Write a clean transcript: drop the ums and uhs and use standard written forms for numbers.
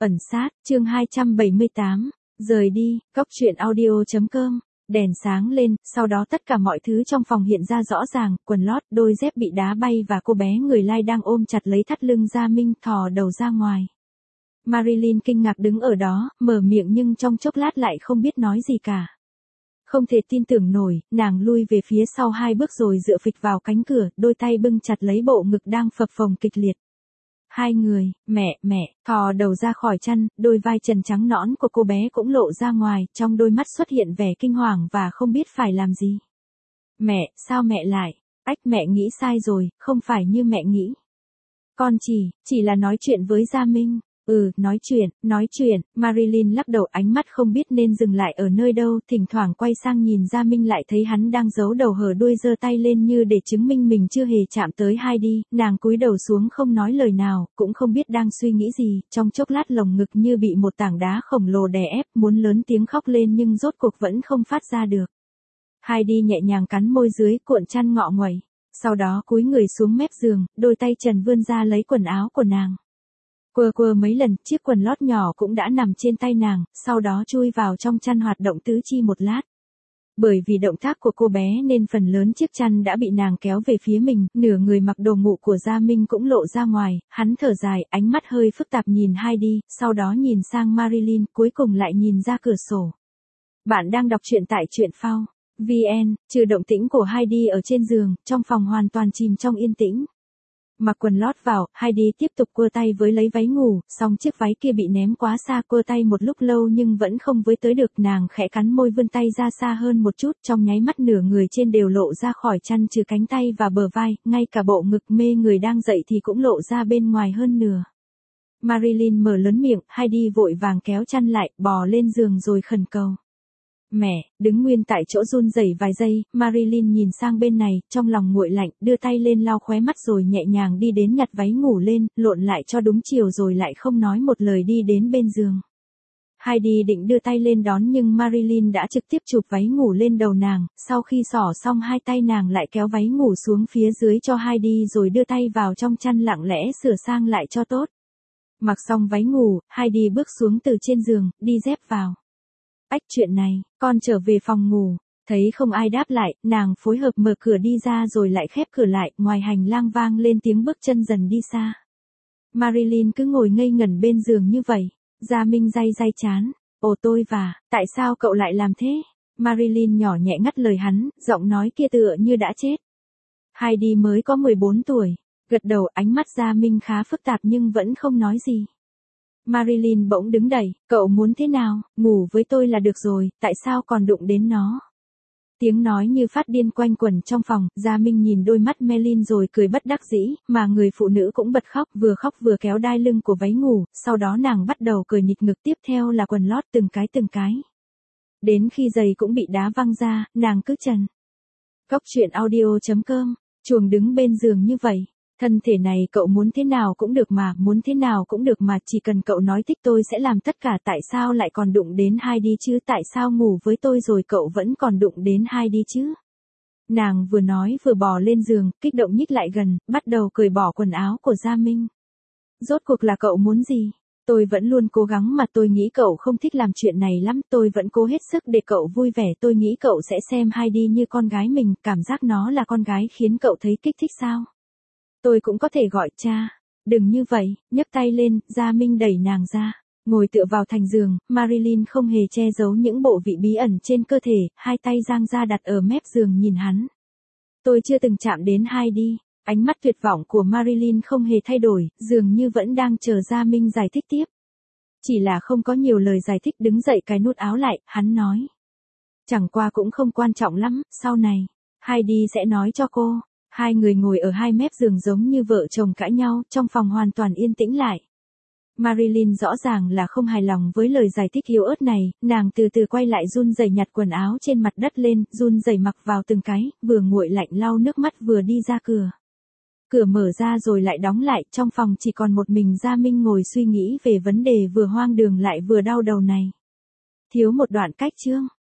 Ẩn sát, chương 278, rời đi, góc truyện audio.com, đèn sáng lên, sau đó tất cả mọi thứ trong phòng hiện ra rõ ràng, quần lót, đôi dép bị đá bay và cô bé người lai đang ôm chặt lấy thắt lưng Gia Minh thò đầu ra ngoài. Marilyn kinh ngạc đứng ở đó, mở miệng nhưng trong chốc lát lại không biết nói gì cả. Không thể tin tưởng nổi, nàng lui về phía sau 2 bước rồi dựa phịch vào cánh cửa, đôi tay bưng chặt lấy bộ ngực đang phập phồng kịch liệt. Hai người, mẹ, thò đầu ra khỏi chăn, đôi vai trần trắng nõn của cô bé cũng lộ ra ngoài, trong đôi mắt xuất hiện vẻ kinh hoàng và không biết phải làm gì. Mẹ, sao mẹ lại? Mẹ nghĩ sai rồi, không phải như mẹ nghĩ. Con chỉ là nói chuyện với Gia Minh. Nói chuyện, Marilyn lắc đầu, ánh mắt không biết nên dừng lại ở nơi đâu, thỉnh thoảng quay sang nhìn Gia Minh lại thấy hắn đang giấu đầu hở đuôi giơ tay lên như để chứng minh mình chưa hề chạm tới Heidi, nàng cúi đầu xuống không nói lời nào, cũng không biết đang suy nghĩ gì, trong chốc lát lồng ngực như bị một tảng đá khổng lồ đè ép, muốn lớn tiếng khóc lên nhưng rốt cuộc vẫn không phát ra được. Heidi nhẹ nhàng cắn môi dưới cuộn chăn ngọ nguậy, sau đó cúi người xuống mép giường, đôi tay trần vươn ra lấy quần áo của nàng. Quơ mấy lần, chiếc quần lót nhỏ cũng đã nằm trên tay nàng, sau đó chui vào trong chăn hoạt động tứ chi một lát. Bởi vì động tác của cô bé nên phần lớn chiếc chăn đã bị nàng kéo về phía mình, nửa người mặc đồ ngủ của Gia Minh cũng lộ ra ngoài, hắn thở dài, ánh mắt hơi phức tạp nhìn Heidi, sau đó nhìn sang Marilyn, cuối cùng lại nhìn ra cửa sổ. Bạn đang đọc truyện tại truyện phao.vn, trừ động tĩnh của Heidi ở trên giường, trong phòng hoàn toàn chìm trong yên tĩnh. Mặc quần lót vào, Heidi tiếp tục cua tay với lấy váy ngủ, song chiếc váy kia bị ném quá xa, cua tay một lúc lâu nhưng vẫn không với tới được, nàng khẽ cắn môi vươn tay ra xa hơn một chút, trong nháy mắt nửa người trên đều lộ ra khỏi chăn trừ cánh tay và bờ vai, ngay cả bộ ngực mê người đang dậy thì cũng lộ ra bên ngoài hơn nửa. Marilyn mở lớn miệng, Heidi vội vàng kéo chăn lại, bò lên giường rồi khẩn cầu. Mẹ, đứng nguyên tại chỗ run rẩy vài giây, Marilyn nhìn sang bên này, trong lòng nguội lạnh, đưa tay lên lau khóe mắt rồi nhẹ nhàng đi đến nhặt váy ngủ lên, lộn lại cho đúng chiều rồi lại không nói một lời đi đến bên giường. Heidi định đưa tay lên đón nhưng Marilyn đã trực tiếp chụp váy ngủ lên đầu nàng, sau khi xỏ xong hai tay nàng lại kéo váy ngủ xuống phía dưới cho Heidi rồi đưa tay vào trong chăn lặng lẽ sửa sang lại cho tốt. Mặc xong váy ngủ, Heidi bước xuống từ trên giường, đi dép vào. Chuyện này, con trở về phòng ngủ, thấy không ai đáp lại, nàng phối hợp mở cửa đi ra rồi lại khép cửa lại, ngoài hành lang vang lên tiếng bước chân dần đi xa. Marilyn cứ ngồi ngây ngẩn bên giường như vậy, Gia Minh day chán, tại sao cậu lại làm thế? Marilyn nhỏ nhẹ ngắt lời hắn, giọng nói kia tựa như đã chết. Heidi mới có 14 tuổi, gật đầu, ánh mắt Gia Minh khá phức tạp nhưng vẫn không nói gì. Marilyn bỗng đứng đẩy, cậu muốn thế nào, ngủ với tôi là được rồi, tại sao còn đụng đến nó? Tiếng nói như phát điên quanh quẩn trong phòng, Gia Minh nhìn đôi mắt Marilyn rồi cười bất đắc dĩ, mà người phụ nữ cũng bật khóc vừa kéo đai lưng của váy ngủ, sau đó nàng bắt đầu cười nhịch ngực, tiếp theo là quần lót từng cái. Đến khi giày cũng bị đá văng ra, nàng cứ trần. Góc truyện audio.com, chuồng đứng bên giường như vậy. Thân thể này cậu muốn thế nào cũng được mà, chỉ cần cậu nói thích tôi sẽ làm tất cả, tại sao lại còn đụng đến Heidi chứ, tại sao ngủ với tôi rồi cậu vẫn còn đụng đến Heidi chứ? Nàng vừa nói vừa bò lên giường, kích động nhích lại gần, bắt đầu cởi bỏ quần áo của Gia Minh. Rốt cuộc là cậu muốn gì? Tôi vẫn luôn cố gắng mà, tôi nghĩ cậu không thích làm chuyện này lắm, tôi vẫn cố hết sức để cậu vui vẻ, tôi nghĩ cậu sẽ xem Heidi như con gái mình, cảm giác nó là con gái khiến cậu thấy kích thích sao? Tôi cũng có thể gọi cha. Đừng như vậy, nhấc tay lên, Gia Minh đẩy nàng ra. Ngồi tựa vào thành giường, Marilyn không hề che giấu những bộ vị bí ẩn trên cơ thể, hai tay dang ra đặt ở mép giường nhìn hắn. Tôi chưa từng chạm đến Heidi. Ánh mắt tuyệt vọng của Marilyn không hề thay đổi, dường như vẫn đang chờ Gia Minh giải thích tiếp. Chỉ là không có nhiều lời giải thích, đứng dậy cài nút áo lại, hắn nói. Chẳng qua cũng không quan trọng lắm, sau này, Heidi sẽ nói cho cô. Hai người ngồi ở hai mép giường giống như vợ chồng cãi nhau, trong phòng hoàn toàn yên tĩnh lại. Marilyn rõ ràng là không hài lòng với lời giải thích yếu ớt này, nàng từ từ quay lại run rẩy nhặt quần áo trên mặt đất lên, run rẩy mặc vào từng cái, vừa nguội lạnh lau nước mắt vừa đi ra cửa. Cửa mở ra rồi lại đóng lại, trong phòng chỉ còn một mình Gia Minh ngồi suy nghĩ về vấn đề vừa hoang đường lại vừa đau đầu này. Thiếu một đoạn cách chương.